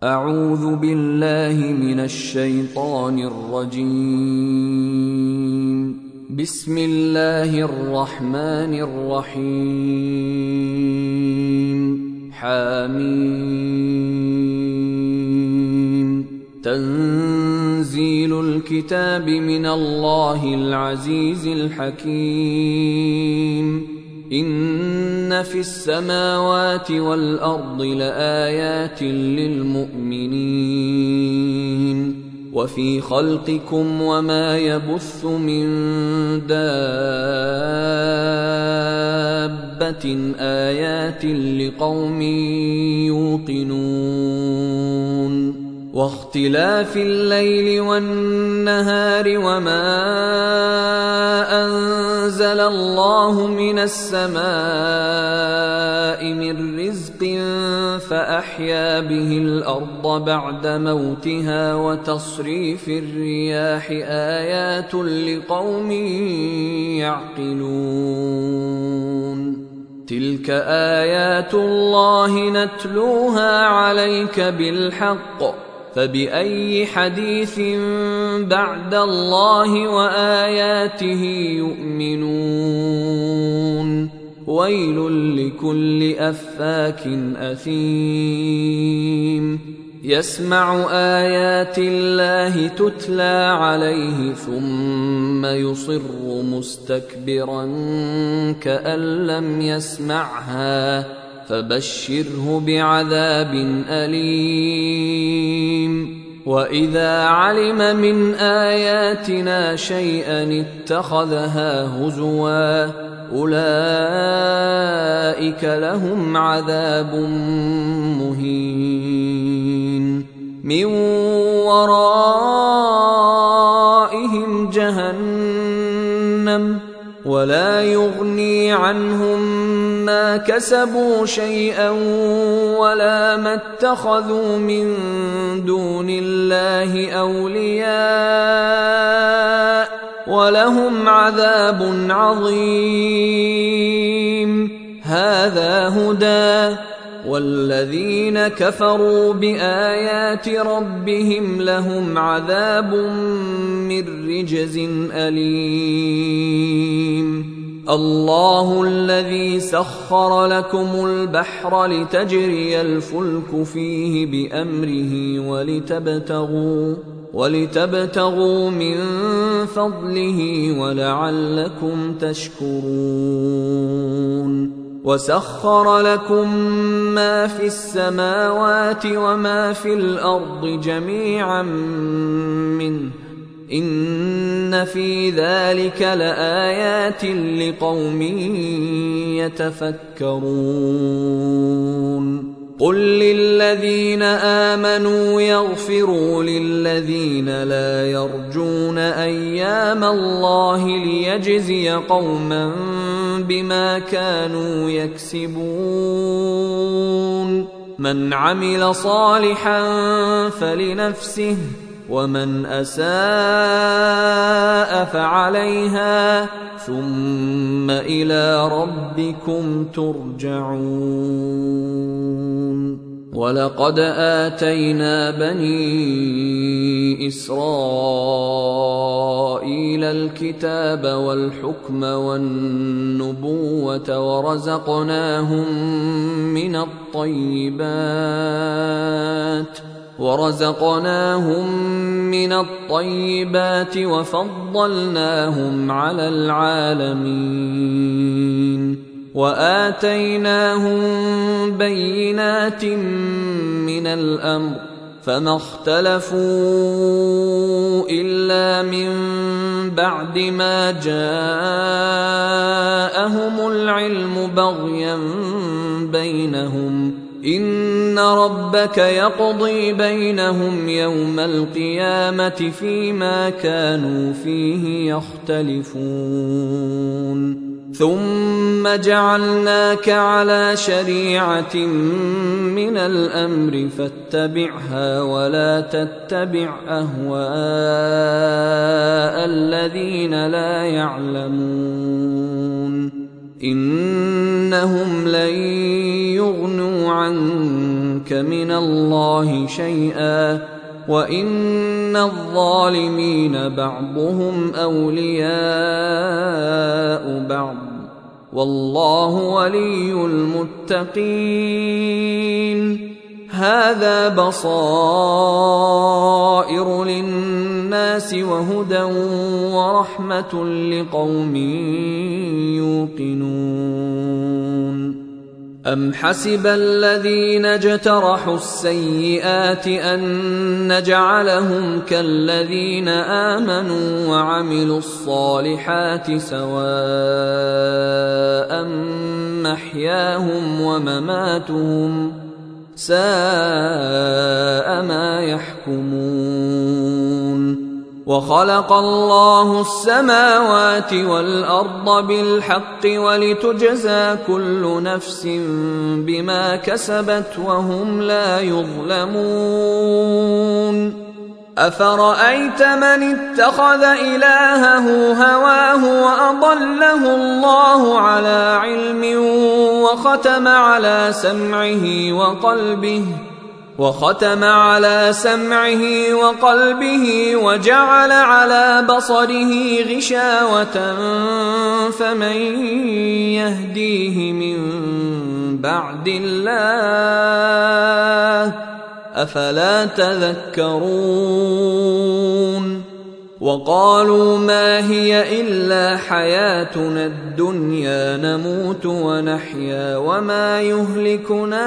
أعوذ بالله من الشيطان الرجيم. بسم الله الرحمن الرحيم. حميم. تنزيل الكتاب من الله العزيز الحكيم. إن في السماوات والأرض لآيات للمؤمنين وفي خلقكم وما يبث من دابة آيات لقوم يوقنون واختلاف الليل والنهار وما أنزل الله من السماء من رزق فأحيا به الأرض بعد موتها وتصريف الرياح آيات لقوم يعقلون. تلك آيات الله نتلوها عليك بالحق فبأي حديث بعد الله وآياته يؤمنون. ويل لكل أفاك أثيم يسمع آيات الله تتلى عليه ثم يصر مستكبرا كأن لم يسمعها فبشره بعذاب أليم. وإذا علم من آياتنا شيئا اتخذها هزوا أولئك لهم عذاب مهين من ورائهم جهنم ولا يغني عنهم ما كسبوا شيئا ولا ما اتخذوا من دون الله أولياء ولهم عذاب عظيم. هذا هدى والذين كفروا بآيات ربهم لهم عذاب من رجز أليم. الله الذي سخر لكم البحر لتجري الفلك فيه بأمره ولتبتغوا من فضله ولعلكم تشكرون. وسخر لكم ما في السماوات وما في الأرض جميعا منه إن في ذلك لآيات لقوم يتفكرون. قل للذين آمنوا يغفروا للذين لا يرجون أيام الله ليجزي قوما بما كانوا يكسبون. من عمل صالحا فلنفسه ومن أساء فعليها ثم إلى ربكم ترجعون. ولقد آتينا بني إسرائيل الكتاب والحكم والنبوة ورزقناهم من الطيبات وفضلناهم على العالمين وآتيناهم بينات من الأمر فما اختلفوا إلا من بعد ما جاءهم العلم بغيا بينهم إن ربك يقضي بينهم يوم القيامة فيما كانوا فيه يختلفون. ثم جعلناك على شريعة من الأمر فاتبعها ولا تتبع أهواء الذين لا يعلمون إنهم لن يغنوا عنك عنك من الله شيئا وإن الظالمين بعضهم أولياء بعض والله ولي المتقين. هذا بصائر للناس وهدى ورحمة لقوم يوقنون. أم حسب الذين اجترحوا السيئات أن نجعلهم كالذين آمنوا وعملوا الصالحات سواء محياهم ومماتهم ساء ما يحكمون. وخلق الله السماوات والأرض بالحق ولتجزى كل نفس بما كسبت وهم لا يظلمون. أفرأيت من اتخذ إلهه هواه وأضله الله على علم وختم على سمعه وقلبه وجعل على بصره غشاوة فمن يهديه من بعد الله أفلا تذكرون. وقالوا ما هي إلا حياتنا الدنيا نموت ونحيا وما يهلكنا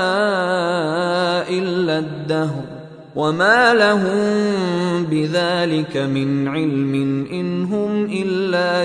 إلا الدهر وما لهم بذلك من علم إن هم إلا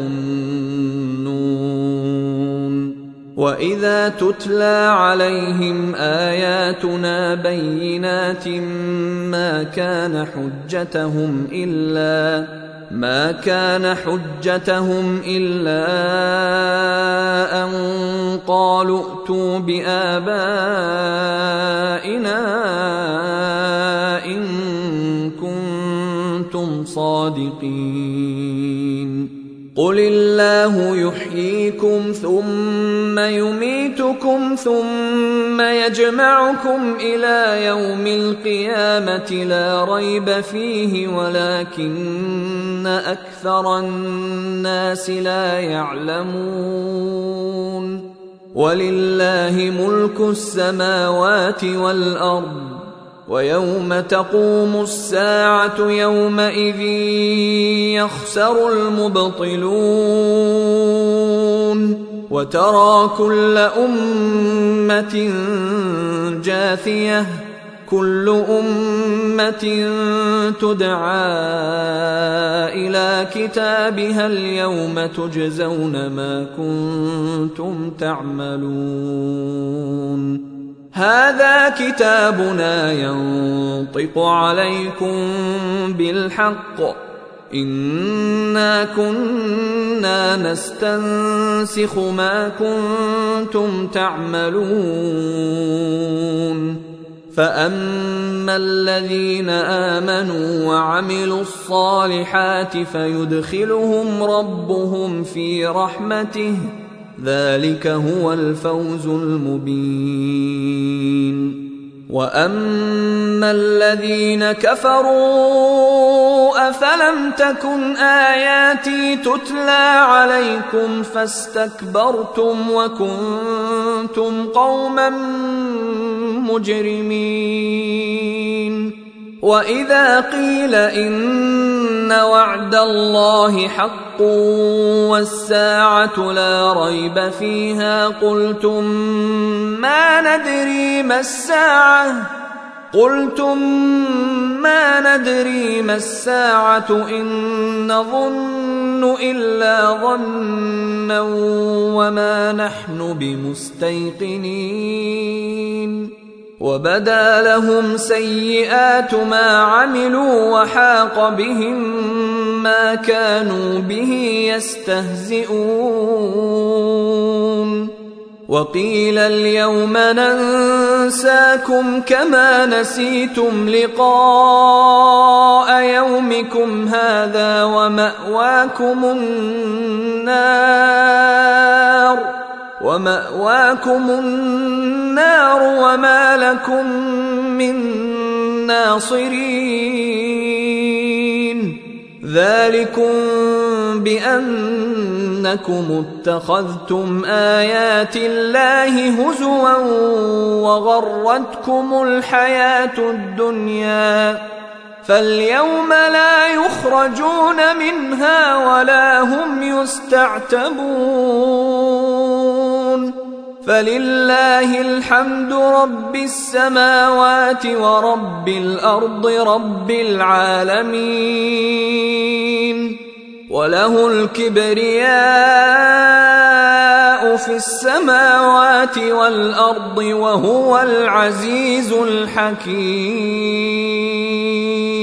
يظنون. وإذا تتلى عليهم آياتنا بينات ما كان حجتهم إلا أن قالوا ائتوا بآبائنا إن كنتم صادقين. قل الله يحييكم ثم يميتكم ثم يجمعكم إلى يوم القيامة لا ريب فيه ولكن أكثر الناس لا يعلمون. ولله ملك السماوات والأرض ويوم تقوم الساعة يومئذ يخسر المبطلون. وترى كل أمة جاثية كل أمة تدعى إلى كتابها اليوم تجزون ما كنتم تعملون. هذا كتابنا ينطق عليكم بالحق إنا كنا نستنسخ ما كنتم تعملون. فأما الذين آمنوا وعملوا الصالحات فيدخلهم ربهم في رحمته ذلك هو الفوز المبين. وأما الذين كفروا أفلم تكن آياتي تتلى عليكم فاستكبرتم وكنتم قوما مجرمين. وإذا قيل إن وعد الله حق والساعة لا ريب فيها قلتم ما ندري ما الساعة إن نظن إلا ظنا وما نحن بمستيقنين. وبدا لهم سيئات ما عملوا وحاق بهم ما كانوا به يستهزئون. وقيل اليوم ننساكم كما نسيتم لقاء يومكم هذا ومأواكم النار ومأواكم النار وما لكم من ناصرين ذلكم بأنكم اتخذتم آيات الله هزوا وغرتكم الحياة الدنيا فاليوم لا يخرجون منها ولا هم يستعتبون فلله الحمد رب السماوات ورب الأرض رب العالمين وله الكبرياء في السماوات والأرض وهو العزيز الحكيم.